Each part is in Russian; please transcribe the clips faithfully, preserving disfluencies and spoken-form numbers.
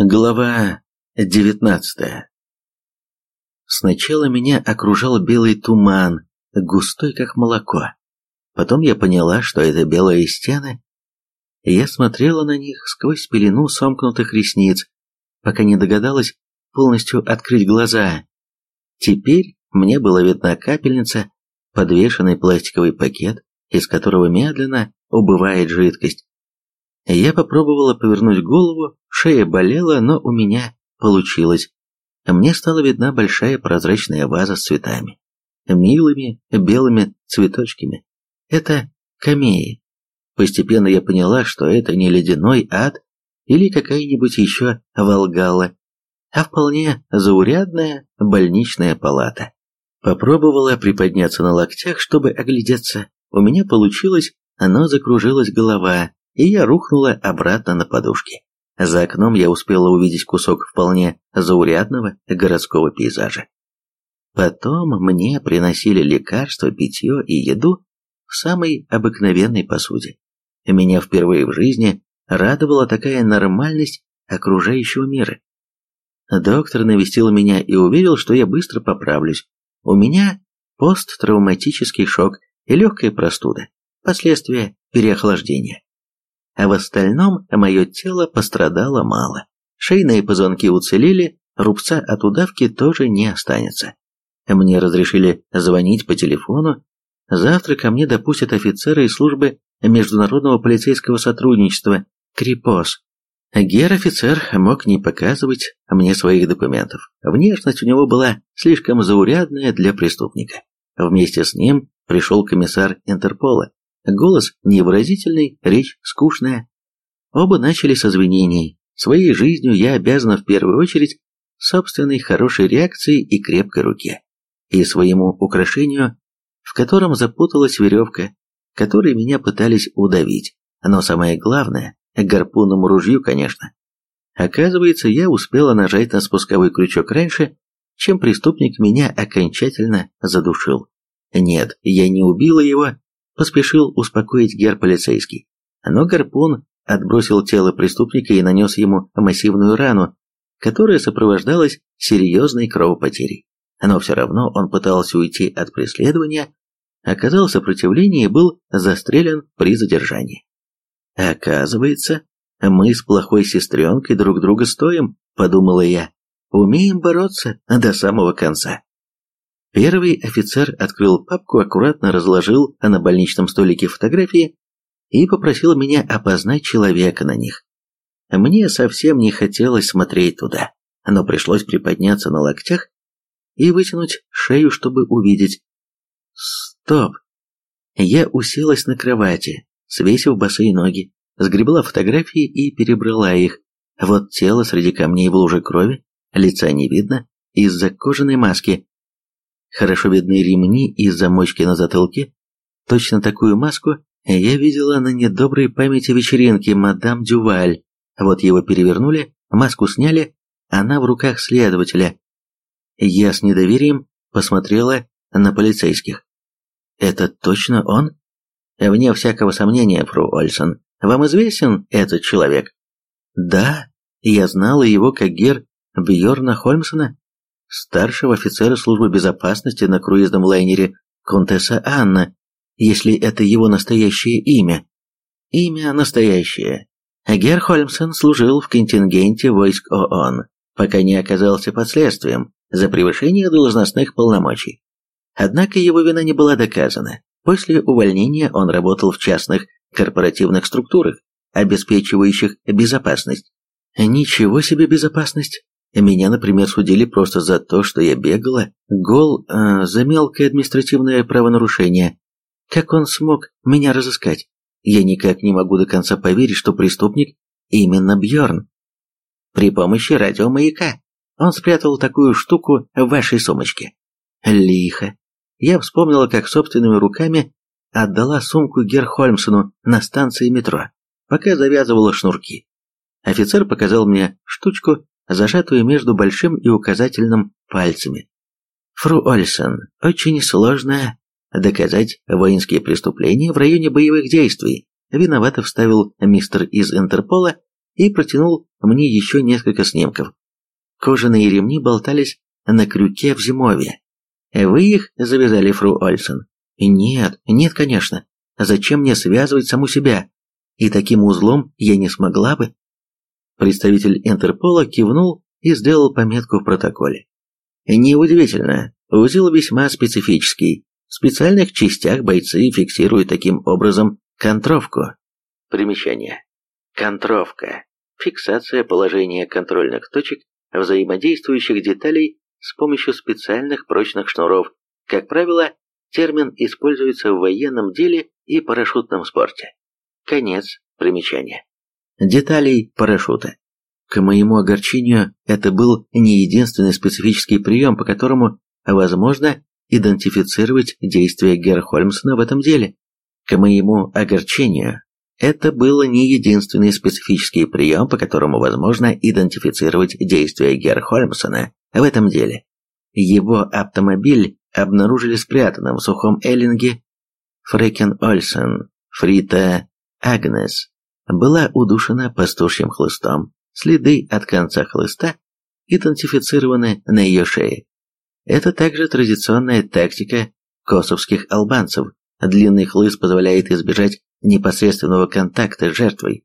Глава девятнадцатая. Сначала меня окружал белый туман, густой как молоко. Потом я поняла, что это белые стены. Я смотрела на них сквозь пелену сомкнутых ресниц, пока не догадалась полностью открыть глаза. Теперь мне была видна капельница, подвешенный пластиковый пакет, из которого медленно убывает жидкость. Я попробовала повернуть голову, шея болела, но у меня получилось. Мне стала видна большая прозрачная ваза с цветами. Милыми белыми цветочками. Это камеи. Постепенно я поняла, что это не ледяной ад или какая-нибудь еще Валгалла, а вполне заурядная больничная палата. Попробовала приподняться на локтях, чтобы оглядеться. У меня получилось, но закружилась голова, и я рухнула обратно на подушки. За окном я успела увидеть кусок вполне заурядного городского пейзажа. Потом мне приносили лекарства, питье и еду в самой обыкновенной посуде. Меня впервые в жизни радовала такая нормальность окружающего мира. Доктор навестил меня и уверил, что я быстро поправлюсь. У меня посттравматический шок и легкая простуда, последствия переохлаждения. А в остальном мое тело пострадало мало. Шейные позвонки уцелели, рубца от удавки тоже не останется. Мне разрешили звонить по телефону. Завтра ко мне допустят офицеры из службы международного полицейского сотрудничества КРИПОС. Гер-офицер мог не показывать мне своих документов. Внешность у него была слишком заурядная для преступника. Вместе с ним пришел комиссар Интерпола. Голос невыразительный, речь скучная. Оба начали с извинений. Своей жизнью я обязана в первую очередь собственной хорошей реакцией и крепкой руке. И своему украшению, в котором запуталась веревка, которой меня пытались удавить. Но самое главное, гарпунному ружью, конечно. Оказывается, я успела нажать на спусковой крючок раньше, чем преступник меня окончательно задушил. Нет, я не убила его, поспешил успокоить гер-полицейский. Но гарпун отбросил тело преступника и нанес ему массивную рану, которая сопровождалась серьезной кровопотерей. Но все равно он пытался уйти от преследования, оказал сопротивление и был застрелен при задержании. Оказывается, мы с плохой сестренкой друг друга стоим, подумала я. Умеем бороться до самого конца. Первый офицер открыл папку, аккуратно разложил на больничном столике фотографии и попросил меня опознать человека на них. Мне совсем не хотелось смотреть туда, но пришлось приподняться на локтях и вытянуть шею, чтобы увидеть. Стоп! Я уселась на кровати, свесив босые ноги, сгребла фотографии и перебрала их. Вот тело среди камней в луже крови, лица не видно из-за кожаной маски. Хорошо видны ремни и замочки на затылке. Точно такую маску я видела на недоброй памяти вечеринке мадам Дюваль. Вот его перевернули, маску сняли, она в руках следователя. Я с недоверием посмотрела на полицейских. Это точно он? Вне всякого сомнения, фру Ольсон. Вам известен этот человек? Да, я знала его как гер Бьорна Хольмсона, старшего офицера службы безопасности на круизном лайнере «Контесса Анна», если это его настоящее имя. Имя настоящее. Гер Хольмсон служил в контингенте войск ООН, пока не оказался под следствием за превышение должностных полномочий. Однако его вина не была доказана. После увольнения он работал в частных корпоративных структурах, обеспечивающих безопасность. Ничего себе безопасность! Меня, например, судили просто за то, что я бегала гол э, за мелкое административное правонарушение. Как он смог меня разыскать? Я никак не могу до конца поверить, что преступник именно Бьорн. При помощи радиомаяка. Он спрятал такую штуку в вашей сумочке. Лихо. Я вспомнила, как собственными руками отдала сумку гер Хольмсону на станции метро, пока завязывала шнурки. Офицер показал мне штучку, зажатую между большим и указательным пальцами. Фру Ольсон, очень сложно доказать воинские преступления в районе боевых действий, виновато вставил мистер из Интерпола и протянул мне еще несколько снимков. Кожаные ремни болтались на крюке в зимовье. Вы их завязали, фру Ольсен? Нет, нет, конечно. Зачем мне связывать саму себя? И таким узлом я не смогла бы. Представитель Интерпола кивнул и сделал пометку в протоколе. Неудивительно, узел весьма специфический. В специальных частях бойцы фиксируют таким образом контровку. Примечание. Контровка. Фиксация положения контрольных точек взаимодействующих деталей с помощью специальных прочных шнуров. Как правило, термин используется в военном деле и парашютном спорте. Конец примечания. Деталей парашюта. К моему огорчению, это был не единственный специфический прием, по которому возможно идентифицировать действия Герхольмсена в этом деле. К моему огорчению, это был не единственный специфический прием, по которому возможно идентифицировать действия Герхольмсена в этом деле. Его автомобиль обнаружили спрятанным в сухом эллинге. Фрекен Ольсен, Фрита Агнес, была удушена пастушьим хлыстом. Следы от конца хлыста идентифицированы на ее шее. Это также традиционная тактика косовских албанцев. Длинный хлыст позволяет избежать непосредственного контакта с жертвой.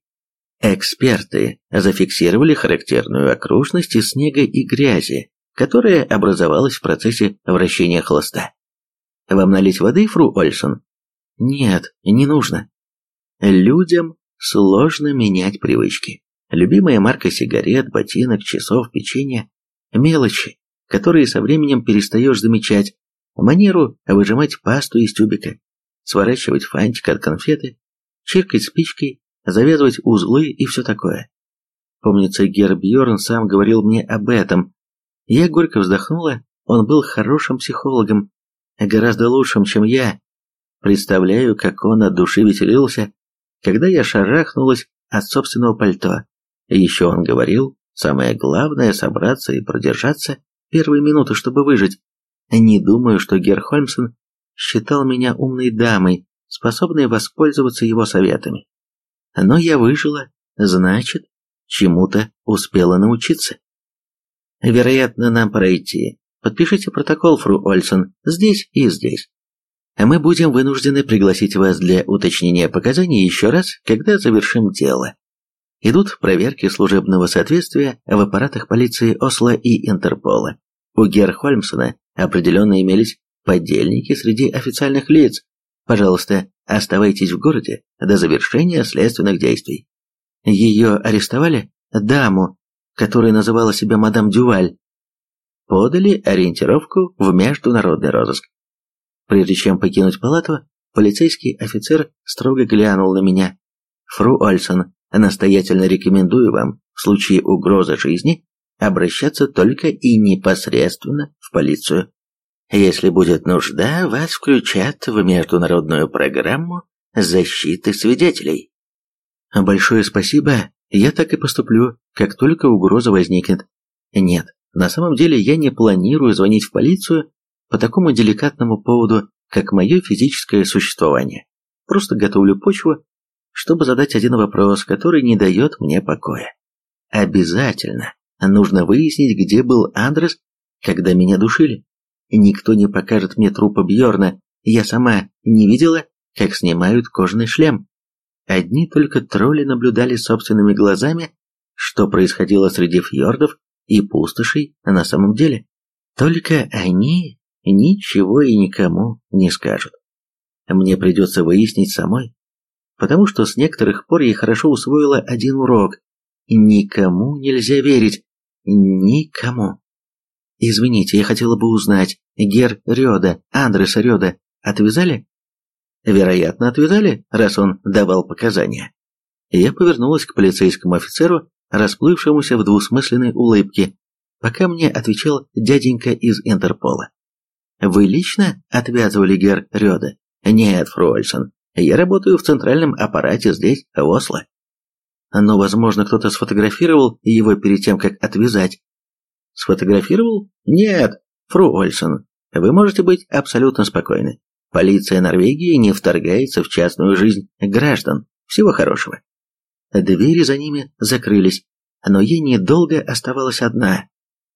Эксперты зафиксировали характерную окружность из снега и грязи, которая образовалась в процессе вращения хлыста. Вам налить воды, фру Ольсен? Нет, не нужно. Людям сложно менять привычки. Любимая марка сигарет, ботинок, часов, печенья, мелочи, которые со временем перестаешь замечать, манеру выжимать пасту из тюбика, сворачивать фантик от конфеты, чиркать спичкой, завязывать узлы и все такое. Помнится, Гер Бьорн сам говорил мне об этом. Я горько вздохнула, он был хорошим психологом, гораздо лучшим, чем я. Представляю, как он от души веселился, когда я шарахнулась от собственного пальто. Еще он говорил, самое главное собраться и продержаться первые минуты, чтобы выжить. Не думаю, что Герхольмсен считал меня умной дамой, способной воспользоваться его советами. Но я выжила, значит, чему-то успела научиться. Вероятно, нам пора идти. Подпишите протокол, фру Ольсен, здесь и здесь. Мы будем вынуждены пригласить вас для уточнения показаний еще раз, когда завершим дело. Идут проверки служебного соответствия в аппаратах полиции Осло и Интерпола. У Герхольмсена определенно имелись подельники среди официальных лиц. Пожалуйста, оставайтесь в городе до завершения следственных действий. Ее арестовали? Даму, которая называла себя мадам Дюваль. Подали ориентировку в международный розыск. Прежде чем покинуть палату, полицейский офицер строго глянул на меня. Фру Ольсен, настоятельно рекомендую вам в случае угрозы жизни обращаться только и непосредственно в полицию. Если будет нужда, вас включат в международную программу защиты свидетелей. Большое спасибо, я так и поступлю, как только угроза возникнет. Нет, на самом деле я не планирую звонить в полицию по такому деликатному поводу, как мое физическое существование. Просто готовлю почву, чтобы задать один вопрос, который не дает мне покоя. Обязательно нужно выяснить, где был Андрес, когда меня душили. Никто не покажет мне трупа Бьорна, я сама не видела, как снимают кожаный шлем. Одни только тролли наблюдали собственными глазами, что происходило среди фьордов и пустошей на самом деле. Только они ничего и никому не скажут. Мне придется выяснить самой, потому что с некоторых пор я хорошо усвоила один урок. Никому нельзя верить. Никому. Извините, я хотела бы узнать, Гер Рёда, Андреса Рёда, отвязали? Вероятно, отвязали, раз он давал показания. Я повернулась к полицейскому офицеру, расплывшемуся в двусмысленной улыбке, пока мне отвечал дяденька из Интерпола. Вы лично отвязывали Гер Рёда? Нет, фру Ольсен, я работаю в центральном аппарате здесь, в Осло. Но, возможно, кто-то сфотографировал его перед тем, как отвязать. Сфотографировал? Нет, фру Ольсен, вы можете быть абсолютно спокойны. Полиция Норвегии не вторгается в частную жизнь граждан. Всего хорошего. двери за ними закрылись, но я недолго оставалась одна.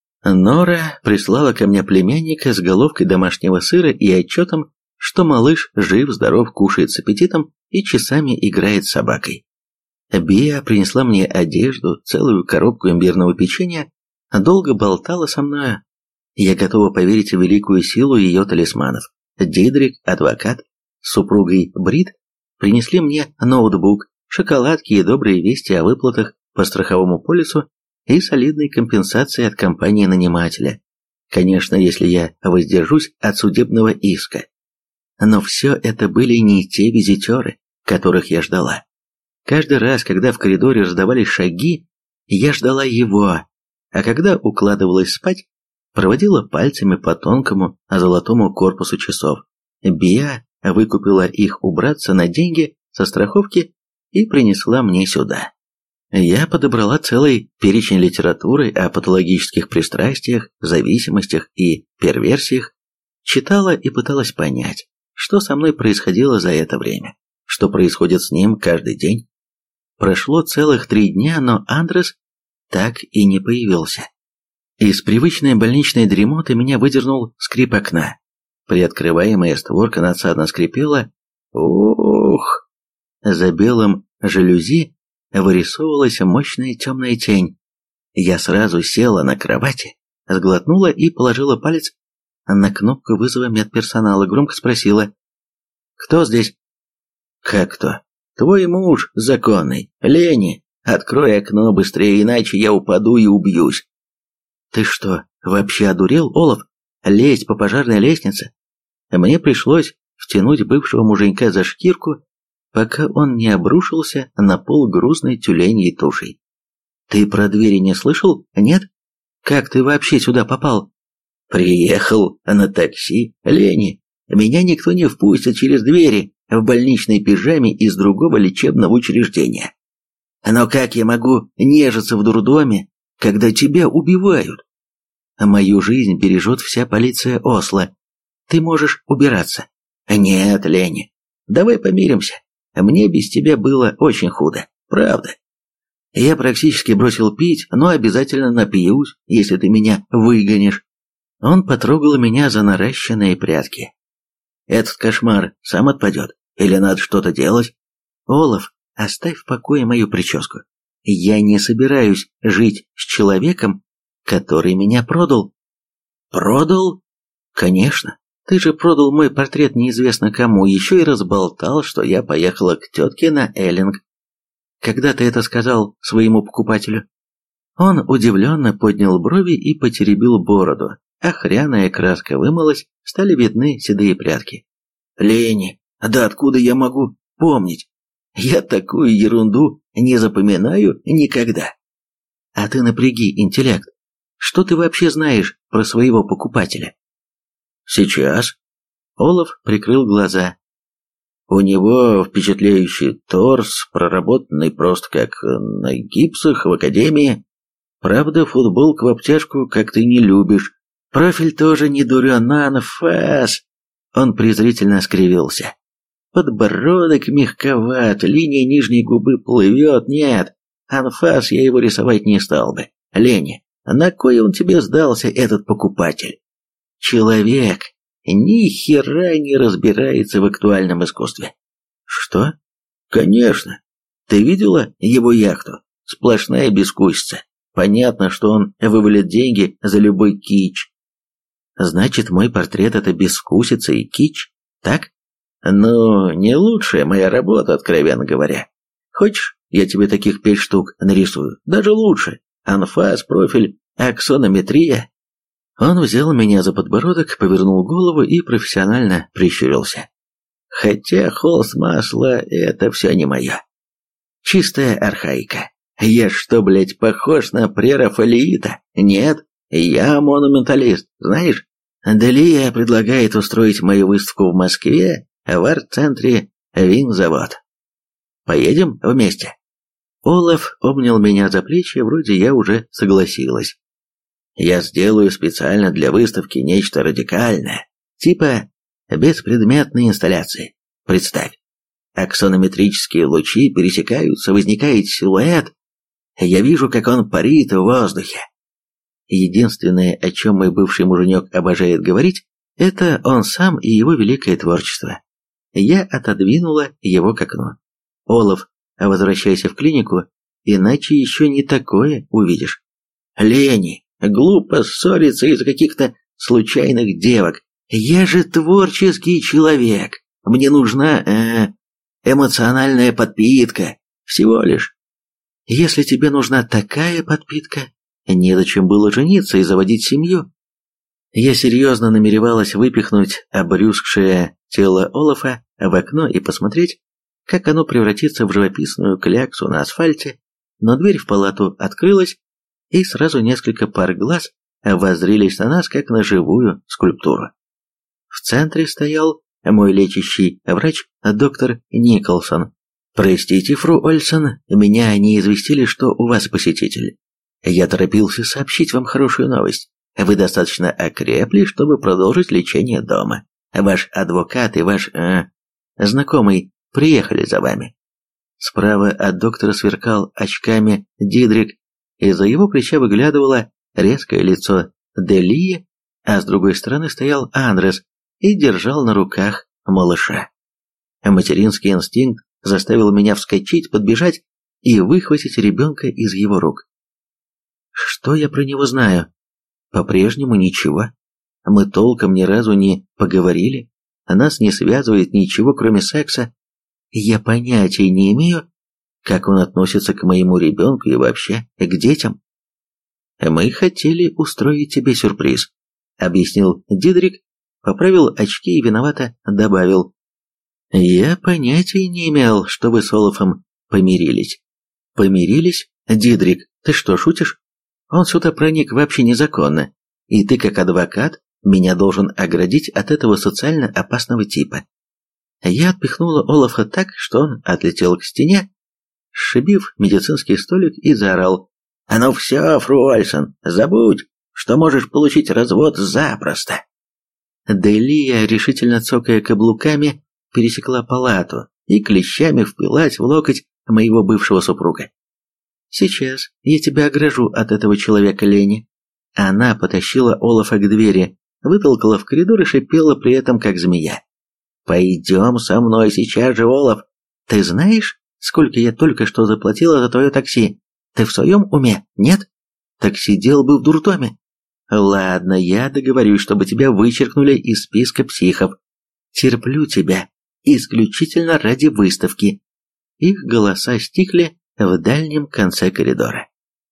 Нора прислала ко мне племянника с головкой домашнего сыра и отчетом, что малыш жив-здоров, кушает с аппетитом и часами играет с собакой. Биа принесла мне одежду, целую коробку имбирного печенья, долго болтала со мною. Я готова поверить в великую силу ее талисманов. Дидрик, адвокат, с супругой Брит принесли мне ноутбук, шоколадки и добрые вести о выплатах по страховому полису и солидной компенсации от компании-нанимателя. Конечно, если я воздержусь от судебного иска. Но все это были не те визитеры, которых я ждала. Каждый раз, когда в коридоре раздавались шаги, я ждала его, а когда укладывалась спать, проводила пальцами по тонкому золотому корпусу часов. Биа выкупила их у братца на деньги со страховки и принесла мне сюда. Я подобрала целый перечень литературы о патологических пристрастиях, зависимостях и перверсиях, читала и пыталась понять, что со мной происходило за это время, что происходит с ним каждый день. Прошло целых три дня, но Андрес так и не появился. Из привычной больничной дремоты меня выдернул скрип окна. Приоткрываемая створка надсадно скрипела. Ух! За белым жалюзи вырисовывалась мощная темная тень. Я сразу села на кровати, сглотнула и положила палец на кнопку вызова медперсонала, громко спросила: «Кто здесь?» «Как кто? Твой муж законный, Лени. Открой окно быстрее, иначе я упаду и убьюсь». «Ты что, вообще одурел, Олаф? Лезть по пожарной лестнице?» Мне пришлось втянуть бывшего муженька за шкирку, пока он не обрушился на пол грузной тюленьей тушей. «Ты про двери не слышал? Нет? Как ты вообще сюда попал?» «Приехал на такси, Лени. Меня никто не впустит через двери в больничной пижаме из другого лечебного учреждения. Но как я могу нежиться в дурдоме, когда тебя убивают? Мою жизнь бережет вся полиция Осло. Ты можешь убираться». «Нет, Лени, давай помиримся. Мне без тебя было очень худо, правда. Я практически бросил пить, но обязательно напьюсь, если ты меня выгонишь». Он потрогал меня за наращенные прядки. «Этот кошмар сам отпадет? Или надо что-то делать?» «Олаф, оставь в покое мою прическу. Я не собираюсь жить с человеком, который меня продал». «Продал? Конечно. Ты же продал мой портрет неизвестно кому, еще и разболтал, что я поехала к тетке на Эллинг. Когда ты это сказал своему покупателю?» Он удивленно поднял брови и потеребил бороду. Охряная краска вымылась, стали видны седые прядки. «Лени, да откуда я могу помнить? Я такую ерунду не запоминаю никогда». «А ты напряги интеллект. Что ты вообще знаешь про своего покупателя?» «Сейчас». Олаф прикрыл глаза. «У него впечатляющий торс, проработанный просто как на гипсах в академии. Правда, футболку в обтяжку как ты не любишь. Профиль тоже не дурен, анфас». Он презрительно скривился. «Подбородок мягковат, линия нижней губы плывет. Нет, анфас я его рисовать не стал бы. Лени, на кой он тебе сдался, этот покупатель? Человек ни хера не разбирается в актуальном искусстве». «Что?» «Конечно. Ты видела его яхту? Сплошная бескусица. Понятно, что он вывалит деньги за любой кич». «Значит, мой портрет — это бескусица и кич, так?» «Ну, не лучшая моя работа, откровенно говоря. Хочешь, я тебе таких пять штук нарисую? Даже лучше. Анфас, профиль, аксонометрия». Он взял меня за подбородок, повернул голову и профессионально прищурился. «Хотя холст масла — это все не мое. Чистая архаика. Я что, блядь, похож на прерафаэлита? Нет, я монументалист, знаешь? Далия предлагает устроить мою выставку в Москве в арт-центре «Винзавод». Поедем вместе?» Олаф обнял меня за плечи, вроде я уже согласилась. «Я сделаю специально для выставки нечто радикальное, типа беспредметной инсталляции. Представь, Аксонометрические лучи пересекаются, возникает силуэт. Я вижу, как он парит в воздухе. Единственное, о чем мой бывший муженек обожает говорить, это он сам и его великое творчество. Я отодвинула его к окну. Олаф, возвращайся в клинику, иначе еще не такое увидишь. Лени, глупо ссориться из-за каких-то случайных девок. Я же творческий человек. Мне нужна э, эмоциональная подпитка. Всего лишь. Если тебе нужна такая подпитка, незачем было жениться и заводить семью. Я серьезно намеревалась выпихнуть обрюзгшее тело Олафа в окно и посмотреть, как оно превратится в живописную кляксу на асфальте, но дверь в палату открылась, и сразу несколько пар глаз воззрелись на нас, как на живую скульптуру. В центре стоял мой лечащий врач, доктор Николсон. «Простите, фру Ольсон, меня не известили, что у вас посетитель. Я торопился сообщить вам хорошую новость. Вы достаточно окрепли, чтобы продолжить лечение дома. Ваш адвокат и ваш э, знакомый приехали за вами». Справа от доктора сверкал очками Дидрик, из-за его плеча выглядывало резкое лицо Делии, а с другой стороны стоял Андрес и держал на руках малыша. Материнский инстинкт заставил меня вскочить, подбежать и выхватить ребенка из его рук. Что я про него знаю? По-прежнему ничего. Мы толком ни разу не поговорили, нас не связывает ничего, кроме секса. Я понятия не имею, как он относится к моему ребенку и вообще к детям. «Мы хотели устроить тебе сюрприз», — объяснил Дидрик, поправил очки и виновато добавил. «Я понятия не имел, что вы с Олафом помирились». «Помирились? Дидрик, ты что, шутишь? Он сюда проник вообще незаконно, и ты, как адвокат, меня должен оградить от этого социально опасного типа». Я отпихнула Олафа так, что он отлетел к стене, сшибив медицинский столик, и заорал: «А ну все, фру Ольсон, забудь, что можешь получить развод запросто». Делия, решительно цокая каблуками, пересекла палату и клещами впилась в локоть моего бывшего супруга. «Сейчас я тебя огражу от этого человека, Лени». Она потащила Олафа к двери, вытолкала в коридор и шипела при этом, как змея. «Пойдем со мной сейчас же, Олаф. Ты знаешь, сколько я только что заплатила за твое такси? Ты в своем уме, нет? Так сидел бы в дурдоме». «Ладно, я договорюсь, чтобы тебя вычеркнули из списка психов. Терплю тебя исключительно ради выставки». Их голоса стихли в дальнем конце коридора.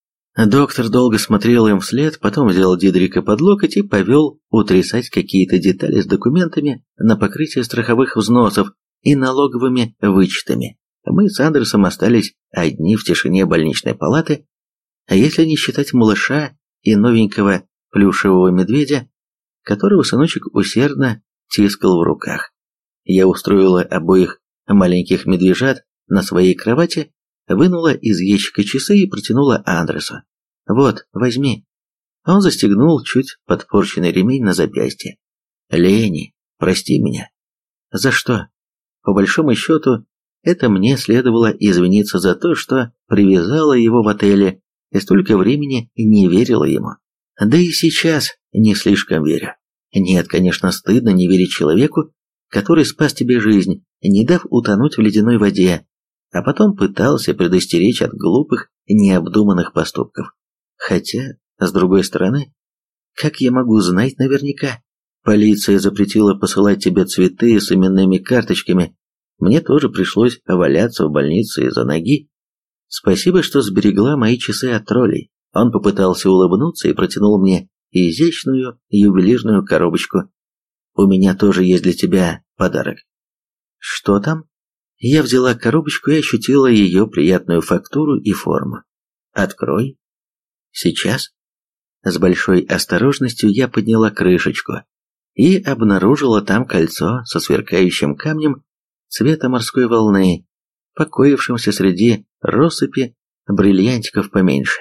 Доктор долго смотрел им вслед, потом взял Дидрика под локоть и повел утрясать какие-то детали с документами на покрытие страховых взносов и налоговыми вычетами. Мы с Андерсом остались одни в тишине больничной палаты, а если не считать малыша и новенького плюшевого медведя, которого сыночек усердно тискал в руках. Я устроила обоих маленьких медвежат на своей кровати, вынула из ящика часы и протянула Андресу. «Вот, возьми». Он застегнул чуть подпорченный ремень на запястье. «Лени, прости меня». «За что?» По большому счету, это мне следовало извиниться за то, что привязала его в отеле и столько времени не верила ему. Да и сейчас не слишком верю. Нет, конечно, стыдно не верить человеку, который спас тебе жизнь, не дав утонуть в ледяной воде, а потом пытался предостеречь от глупых, необдуманных поступков. Хотя, с другой стороны, как я могу знать наверняка? Полиция запретила посылать тебе цветы с именными карточками. Мне тоже пришлось валяться в больнице из-за ноги. Спасибо, что сберегла мои часы от троллей. Он попытался улыбнуться и протянул мне изящную ювелирную коробочку. У меня тоже есть для тебя подарок. Что там? Я взяла коробочку и ощутила ее приятную фактуру и форму. Открой. Сейчас. С большой осторожностью я подняла крышечку и обнаружила там кольцо со сверкающим камнем цвета морской волны, покоившимся среди россыпи бриллиантиков поменьше.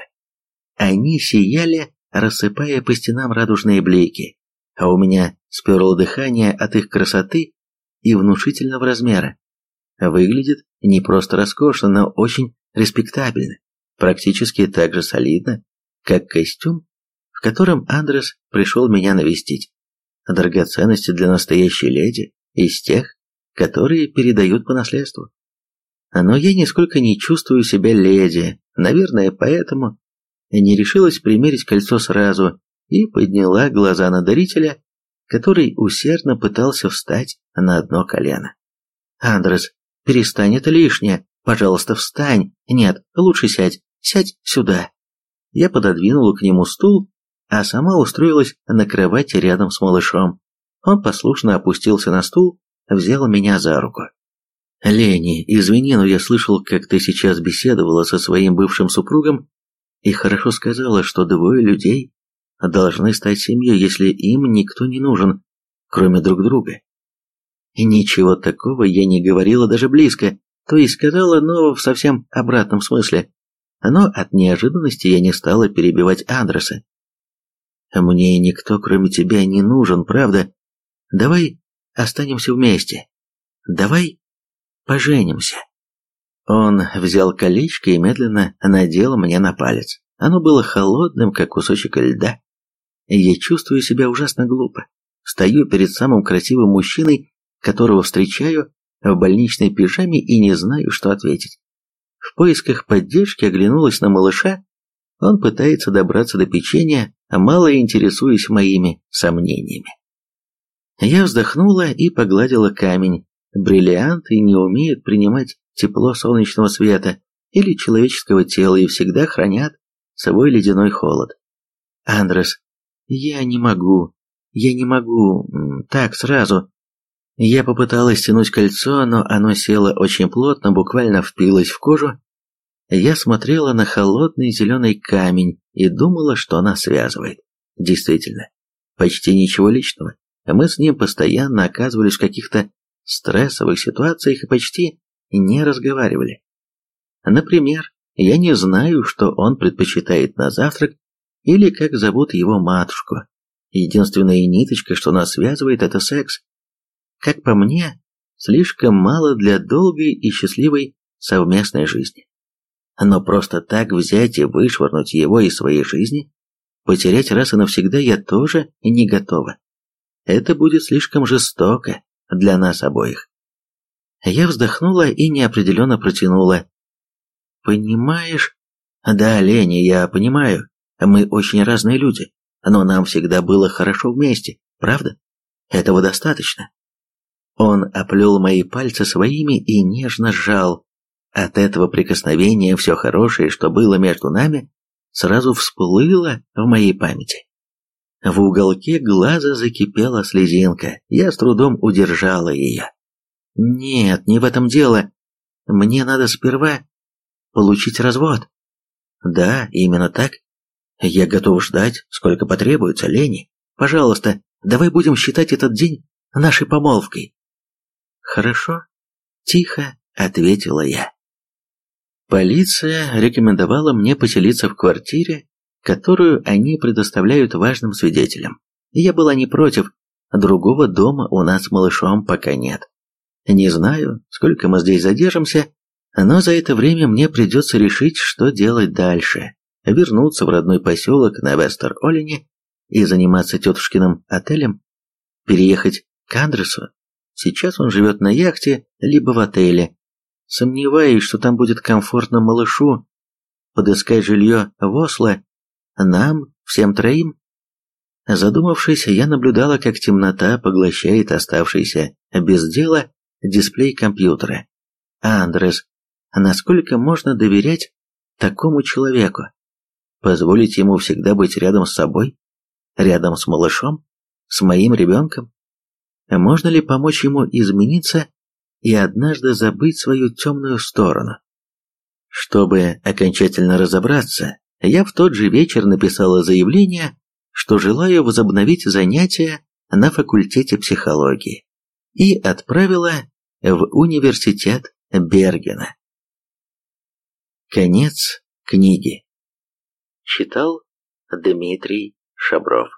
Они сияли, рассыпая по стенам радужные блики, а у меня сперло дыхание от их красоты и внушительного размера. выглядит не просто роскошно, но очень респектабельно, практически так же солидно, как костюм, в котором Андрес пришел меня навестить. Драгоценности для настоящей леди, из тех, которые передают по наследству. Но я нисколько не чувствую себя леди, наверное, поэтому не решилась примерить кольцо сразу и подняла глаза на дарителя, который усердно пытался встать на одно колено. «Андрес, перестань, это лишнее. Пожалуйста, встань. Нет, лучше сядь. Сядь сюда». Я пододвинула к нему стул, а сама устроилась на кровати рядом с малышом. Он послушно опустился на стул, взял меня за руку. «Лени, извини, но я слышал, как ты сейчас беседовала со своим бывшим супругом и хорошо сказала, что двое людей должны стать семьей, если им никто не нужен, кроме друг друга. Ничего такого я не говорила даже близко, то есть сказала, но в совсем обратном смысле. Но от неожиданности я не стала перебивать Андреса. Мне никто, кроме тебя, не нужен, правда? Давай останемся вместе. Давай поженимся». Он взял колечко и медленно надел мне на палец. Оно было холодным, как кусочек льда. Я чувствую себя ужасно глупо. Стою перед самым красивым мужчиной, которого встречаю в больничной пижаме и не знаю, что ответить. В поисках поддержки оглянулась на малыша. Он пытается добраться до печенья, мало интересуясь моими сомнениями. Я вздохнула и погладила камень. Бриллианты не умеют принимать тепло солнечного света или человеческого тела и всегда хранят свой ледяной холод. «Андрес, я не могу, я не могу, так сразу». Я попыталась тянуть кольцо, но оно село очень плотно, буквально впилось в кожу. Я смотрела на холодный зеленый камень и думала, что нас связывает. Действительно, почти ничего личного. Мы с ним постоянно оказывались в каких-то стрессовых ситуациях и почти не разговаривали. Например, я не знаю, что он предпочитает на завтрак или как зовут его матушку. Единственная ниточка, что нас связывает, это секс. Как по мне, слишком мало для долгой и счастливой совместной жизни. Но просто так взять и вышвырнуть его из своей жизни, потерять раз и навсегда я тоже не готова. Это будет слишком жестоко для нас обоих. Я вздохнула и неопределенно протянула. «Понимаешь?» «Да, Леня, я понимаю. Мы очень разные люди, но нам всегда было хорошо вместе, правда? Этого достаточно». Он оплел мои пальцы своими и нежно сжал. От этого прикосновения все хорошее, что было между нами, сразу всплыло в моей памяти. В уголке глаза закипела слезинка, я с трудом удержала ее. «Нет, не в этом дело. Мне надо сперва получить развод». «Да, именно так. Я готов ждать, сколько потребуется, Лени. Пожалуйста, давай будем считать этот день нашей помолвкой». «Хорошо», — тихо ответила я. Полиция рекомендовала мне поселиться в квартире, которую они предоставляют важным свидетелям. Я была не против, другого дома у нас с малышом пока нет. Не знаю, сколько мы здесь задержимся, но за это время мне придется решить, что делать дальше. Вернуться в родной поселок на Вестер-Олене и заниматься тетушкиным отелем, переехать к Андресу. Сейчас он живет на яхте, либо в отеле. Сомневаюсь, что там будет комфортно малышу. Подыскать жилье в Осло нам, всем троим. Задумавшись, я наблюдала, как темнота поглощает оставшийся без дела дисплей компьютера. Андрес, насколько можно доверять такому человеку? Позволить ему всегда быть рядом с собой? Рядом с малышом? С моим ребенком? Можно ли помочь ему измениться и однажды забыть свою темную сторону? Чтобы окончательно разобраться, я в тот же вечер написала заявление, что желаю возобновить занятия на факультете психологии, и отправила в университет Бергена. Конец книги. Читал Дмитрий Шабров.